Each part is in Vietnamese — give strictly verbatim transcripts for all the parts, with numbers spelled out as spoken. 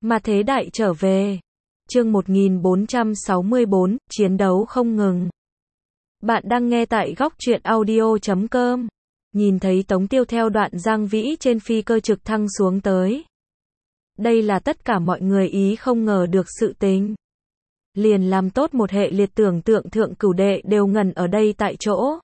Mà thế đại trở về. Chương một nghìn bốn trăm sáu mươi bốn, chiến đấu không ngừng. Bạn đang nghe tại góc truyện audio chấm com. Nhìn thấy Tống Tiêu theo Đoạn Giang Vĩ trên phi cơ trực thăng xuống tới. Đây là tất cả mọi người ý không ngờ được sự tình. Liền làm tốt một hệ liệt tưởng tượng thượng cửu đệ đều ngẩn ở đây tại chỗ.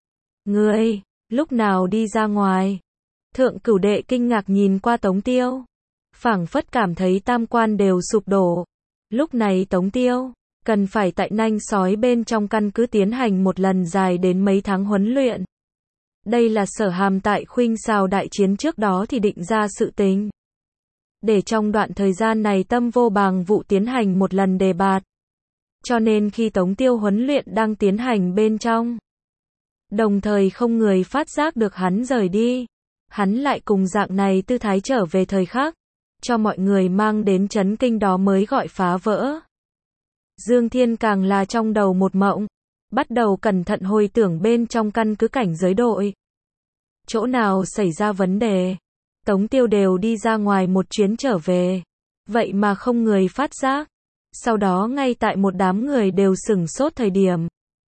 Ngươi, lúc nào đi ra ngoài? Thượng cửu đệ kinh ngạc nhìn qua Tống Tiêu. Phảng phất cảm thấy tam quan đều sụp đổ. Lúc này Tống Tiêu, cần phải tại nanh sói bên trong căn cứ tiến hành một lần dài đến mấy tháng huấn luyện. Đây là Sở Hàm tại khuynh xào đại chiến trước đó thì định ra sự tình. Để trong đoạn thời gian này tâm vô bàng vụ tiến hành một lần đề bạt. Cho nên khi Tống Tiêu huấn luyện đang tiến hành bên trong, đồng thời không người phát giác được hắn rời đi. Hắn lại cùng dạng này tư thái trở về thời khắc, cho mọi người mang đến chấn kinh đó mới gọi phá vỡ. Dương Thiên càng là trong đầu một mộng, bắt đầu cẩn thận hồi tưởng bên trong căn cứ cảnh giới đội. Chỗ nào xảy ra vấn đề, Tống Tiêu đều đi ra ngoài một chuyến trở về, vậy mà không người phát giác. Sau đó ngay tại một đám người đều sửng sốt thời điểm,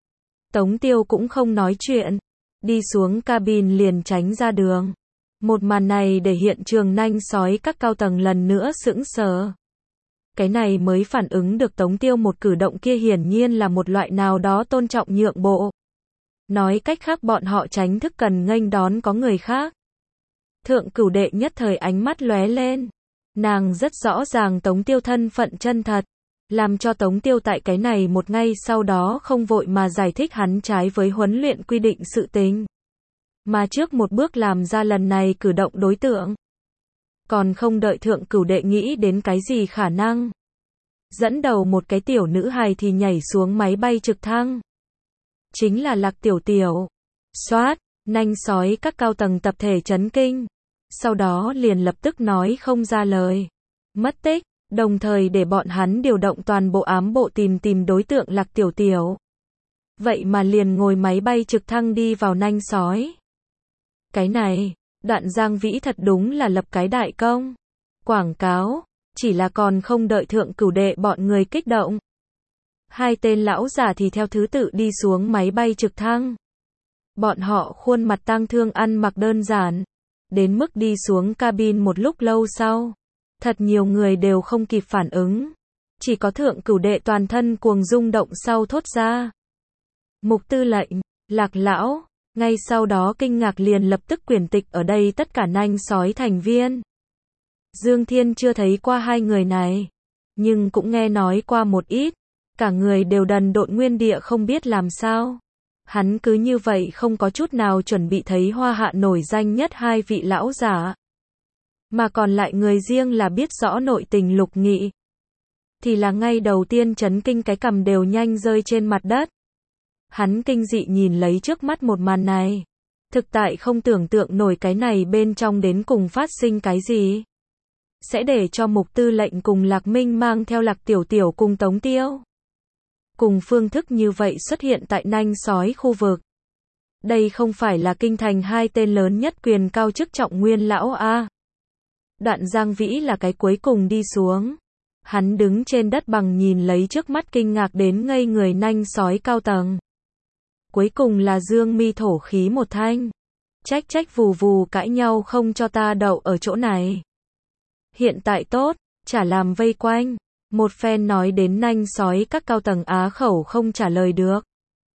Tống Tiêu cũng không nói chuyện, đi xuống cabin liền tránh ra đường. Một màn này để hiện trường nanh sói các cao tầng lần nữa sững sờ. Cái này mới phản ứng được Tống Tiêu một cử động kia hiển nhiên là một loại nào đó tôn trọng nhượng bộ. Nói cách khác bọn họ tránh thức cần nghênh đón có người khác. Thượng cửu đệ nhất thời ánh mắt lóe lên. Nàng rất rõ ràng Tống Tiêu thân phận chân thật, làm cho Tống Tiêu tại cái này một ngày sau đó không vội mà giải thích hắn trái với huấn luyện quy định sự tình. Mà trước một bước làm ra lần này cử động đối tượng. Còn không đợi thượng cửu đệ nghĩ đến cái gì khả năng. Dẫn đầu một cái tiểu nữ hài thì nhảy xuống máy bay trực thăng. Chính là Lạc Tiểu Tiểu. Xoát, nanh sói các cao tầng tập thể chấn kinh. Sau đó liền lập tức nói không ra lời. Mất tích, đồng thời để bọn hắn điều động toàn bộ ám bộ tìm tìm đối tượng Lạc Tiểu Tiểu. Vậy mà liền ngồi máy bay trực thăng đi vào nanh sói. Cái này, Đoạn Giang Vĩ thật đúng là lập cái đại công. Quảng cáo, chỉ là còn không đợi thượng cửu đệ bọn người kích động. Hai tên lão giả thì theo thứ tự đi xuống máy bay trực thăng. Bọn họ khuôn mặt tang thương ăn mặc đơn giản. Đến mức đi xuống cabin một lúc lâu sau. Thật nhiều người đều không kịp phản ứng. Chỉ có thượng cửu đệ toàn thân cuồng rung động sau thốt ra. Mục tư lệnh, Lạc lão. Ngay sau đó kinh ngạc liền lập tức quyển tịch ở đây tất cả nanh sói thành viên. Dương Thiên chưa thấy qua hai người này, nhưng cũng nghe nói qua một ít. Cả người đều đần độn nguyên địa không biết làm sao. Hắn cứ như vậy không có chút nào chuẩn bị thấy hoa hạ nổi danh nhất hai vị lão giả. Mà còn lại người riêng là biết rõ nội tình Lục Nghị. Thì là ngay đầu tiên chấn kinh cái cằm đều nhanh rơi trên mặt đất. Hắn kinh dị nhìn lấy trước mắt một màn này. Thực tại không tưởng tượng nổi cái này bên trong đến cùng phát sinh cái gì. Sẽ để cho Mục tư lệnh cùng Lạc Minh mang theo Lạc Tiểu Tiểu cùng Tống Tiêu. Cùng phương thức như vậy xuất hiện tại nanh sói khu vực. Đây không phải là kinh thành hai tên lớn nhất quyền cao chức trọng nguyên lão A. Đoạn Giang Vĩ là cái cuối cùng đi xuống. Hắn đứng trên đất bằng nhìn lấy trước mắt kinh ngạc đến ngây người nanh sói cao tầng. Cuối cùng là dương mi thổ khí một thanh. Trách trách vù vù cãi nhau không cho ta đậu ở chỗ này. Hiện tại tốt, chả làm vây quanh. Một phen nói đến nanh sói các cao tầng á khẩu không trả lời được.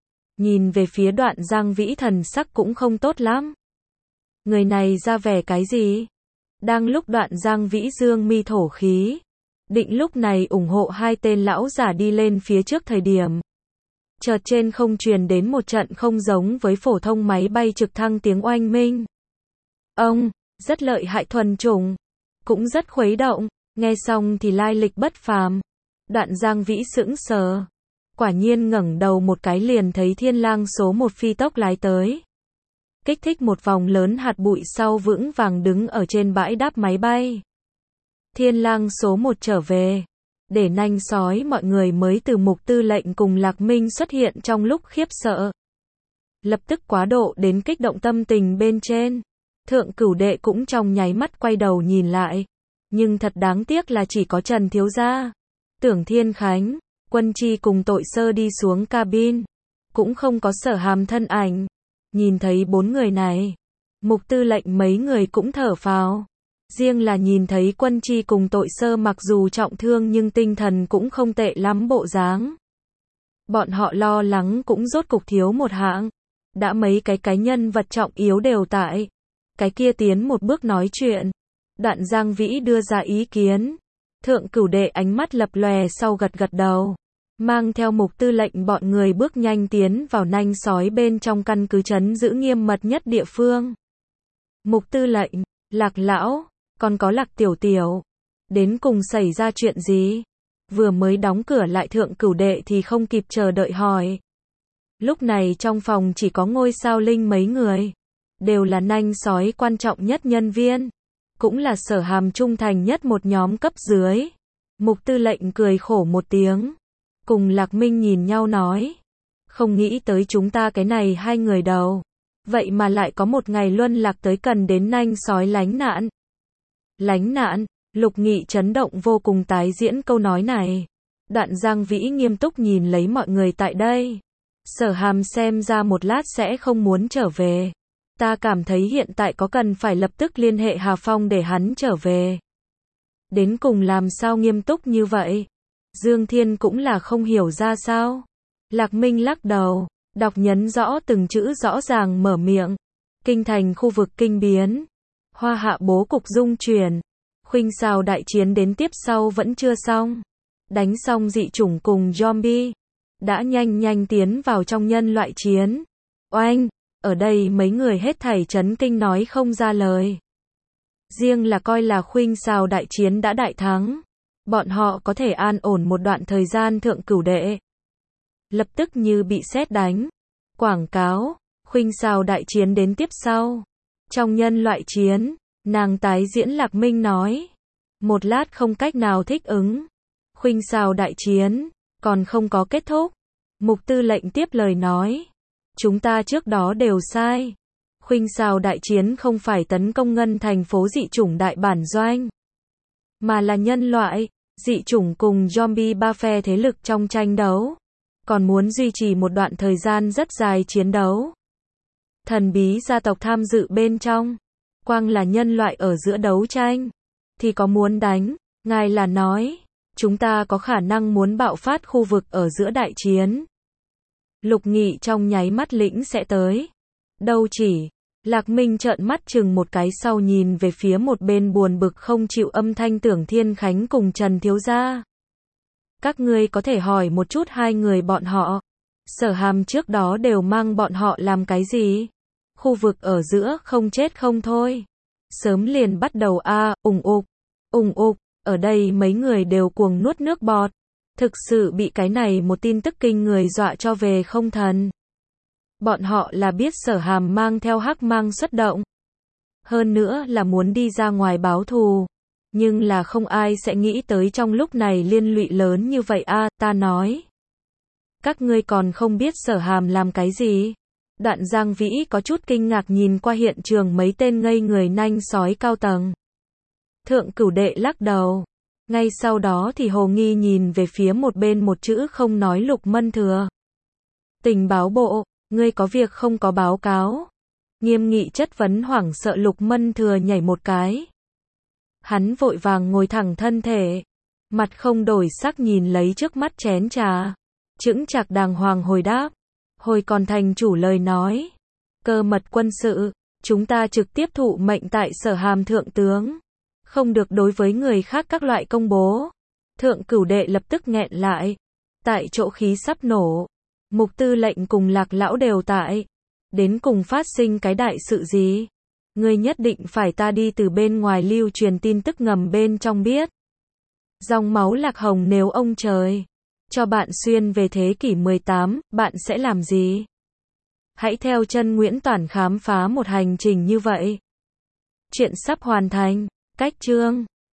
Nhìn về phía Đoạn Giang Vĩ thần sắc cũng không tốt lắm. Người này ra vẻ cái gì? Đang lúc Đoạn Giang Vĩ dương mi thổ khí. Định lúc này ủng hộ hai tên lão giả đi lên phía trước thời điểm. Chợt trên không truyền đến một trận không giống với phổ thông máy bay trực thăng tiếng oanh minh. Ông, rất lợi hại thuần chủng, cũng rất khuấy động, nghe xong thì lai lịch bất phàm. Đoạn Giang Vĩ sững sờ. Quả nhiên ngẩng đầu một cái liền thấy Thiên Lang số một phi tốc lái tới. Kích thích một vòng lớn hạt bụi sau vững vàng đứng ở trên bãi đáp máy bay. Thiên Lang số một trở về. Để nanh sói mọi người mới từ Mục tư lệnh cùng Lạc Minh xuất hiện trong lúc khiếp sợ. Lập tức quá độ đến kích động tâm tình bên trên. Thượng cửu đệ cũng trong nháy mắt quay đầu nhìn lại. Nhưng thật đáng tiếc là chỉ có Trần thiếu gia, Tưởng Thiên Khánh, Quân Chi cùng Tội Sơ đi xuống cabin, cũng không có Sở Hàm thân ảnh. Nhìn thấy bốn người này, Mục Tư lệnh mấy người cũng thở phào. Riêng là nhìn thấy Quân Chi cùng Tội Sơ mặc dù trọng thương nhưng tinh thần cũng không tệ lắm bộ dáng. Bọn họ lo lắng cũng rốt cục thiếu một hạng. Đã mấy cái cái nhân vật trọng yếu đều tại. Cái kia tiến một bước nói chuyện. Đoạn Giang Vĩ đưa ra ý kiến. Thượng Cửu Đệ ánh mắt lập lòe sau gật gật đầu. Mang theo Mục Tư lệnh bọn người bước nhanh tiến vào nanh sói bên trong căn cứ trấn giữ nghiêm mật nhất địa phương. Mục Tư lệnh, Lạc lão, còn có Lạc tiểu tiểu. Đến cùng xảy ra chuyện gì? Vừa mới đóng cửa lại Thượng Cửu Đệ thì không kịp chờ đợi hỏi. Lúc này trong phòng chỉ có Ngôi Sao Linh mấy người. Đều là nanh sói quan trọng nhất nhân viên. Cũng là Sở Hàm trung thành nhất một nhóm cấp dưới. Mục Tư lệnh cười khổ một tiếng. Cùng Lạc Minh nhìn nhau nói. Không nghĩ tới chúng ta cái này hai người đầu. Vậy mà lại có một ngày luân lạc tới cần đến nanh sói lánh nạn. Lánh nạn, Lục Nghị chấn động vô cùng tái diễn câu nói này. Đoạn Giang Vĩ nghiêm túc nhìn lấy mọi người tại đây. Sở Hàm xem ra một lát sẽ không muốn trở về. Ta cảm thấy hiện tại có cần phải lập tức liên hệ Hà Phong để hắn trở về. Đến cùng làm sao nghiêm túc như vậy? Dương Thiên cũng là không hiểu ra sao. Lạc Minh lắc đầu, đọc nhấn rõ từng chữ rõ ràng mở miệng. Kinh thành khu vực kinh biến. Hoa hạ bố cục dung chuyển. Khuynh Xào đại chiến đến tiếp sau vẫn chưa xong. Đánh xong dị chủng cùng zombie. Đã nhanh nhanh tiến vào trong nhân loại chiến. Oanh! Ở đây mấy người hết thảy chấn kinh nói không ra lời. Riêng là coi là Khuynh Xào đại chiến đã đại thắng. Bọn họ có thể an ổn một đoạn thời gian. Thượng Cửu Đệ lập tức như bị sét đánh. Quảng cáo, Khuynh Xào đại chiến đến tiếp sau. Trong nhân loại chiến, nàng tái diễn Lạc Minh nói. Một lát không cách nào thích ứng. Khuynh Xào đại chiến, còn không có kết thúc. Mục Tư lệnh tiếp lời nói. Chúng ta trước đó đều sai. Khuynh Xào đại chiến không phải tấn công ngân thành phố dị chủng đại bản doanh. Mà là nhân loại, dị chủng cùng zombie ba phe thế lực trong tranh đấu. Còn muốn duy trì một đoạn thời gian rất dài chiến đấu. Thần bí gia tộc tham dự bên trong. Quang là nhân loại ở giữa đấu tranh. Thì có muốn đánh, ngài là nói. Chúng ta có khả năng muốn bạo phát khu vực ở giữa đại chiến. Lục Nghị trong nháy mắt lĩnh sẽ tới. Đâu chỉ. Lạc Minh trợn mắt chừng một cái sau nhìn về phía một bên buồn bực không chịu âm thanh Tưởng Thiên Khánh cùng Trần thiếu gia. Các ngươi có thể hỏi một chút hai người bọn họ. Sở Hàm trước đó đều mang bọn họ làm cái gì? Khu vực ở giữa không chết không thôi. Sớm liền bắt đầu a à, ủng ục, ủng ục, ở đây mấy người đều cuồng nuốt nước bọt. Thực sự bị cái này một tin tức kinh người dọa cho về không thần. Bọn họ là biết Sở Hàm mang theo hắc mang xuất động. Hơn nữa là muốn đi ra ngoài báo thù. Nhưng là không ai sẽ nghĩ tới trong lúc này liên lụy lớn như vậy a à, ta nói. Các ngươi còn không biết Sở Hàm làm cái gì? Đoạn Giang Vĩ có chút kinh ngạc nhìn qua hiện trường mấy tên ngây người nanh sói cao tầng. Thượng Cửu Đệ lắc đầu. Ngay sau đó thì hồ nghi nhìn về phía một bên một chữ không nói Lục Mân Thừa. Tình báo bộ, ngươi có việc không có báo cáo. Nghiêm nghị chất vấn hoảng sợ Lục Mân Thừa nhảy một cái. Hắn vội vàng ngồi thẳng thân thể. Mặt không đổi sắc nhìn lấy trước mắt chén trà. Chững chạc đàng hoàng hồi đáp. Hồi còn thành chủ lời nói. Cơ mật quân sự, chúng ta trực tiếp thụ mệnh tại Sở Hàm thượng tướng. Không được đối với người khác các loại công bố. Thượng Cửu Đệ lập tức nghẹn lại. Tại chỗ khí sắp nổ. Mục Tư lệnh cùng Lạc lão đều tại. Đến cùng phát sinh cái đại sự gì? Ngươi nhất định phải ta đi từ bên ngoài lưu truyền tin tức ngầm bên trong biết. Dòng máu Lạc Hồng nếu ông trời cho bạn xuyên về thế kỷ mười tám, bạn sẽ làm gì? Hãy theo chân Nguyễn Toản khám phá một hành trình như vậy. Chuyện sắp hoàn thành. Cách chương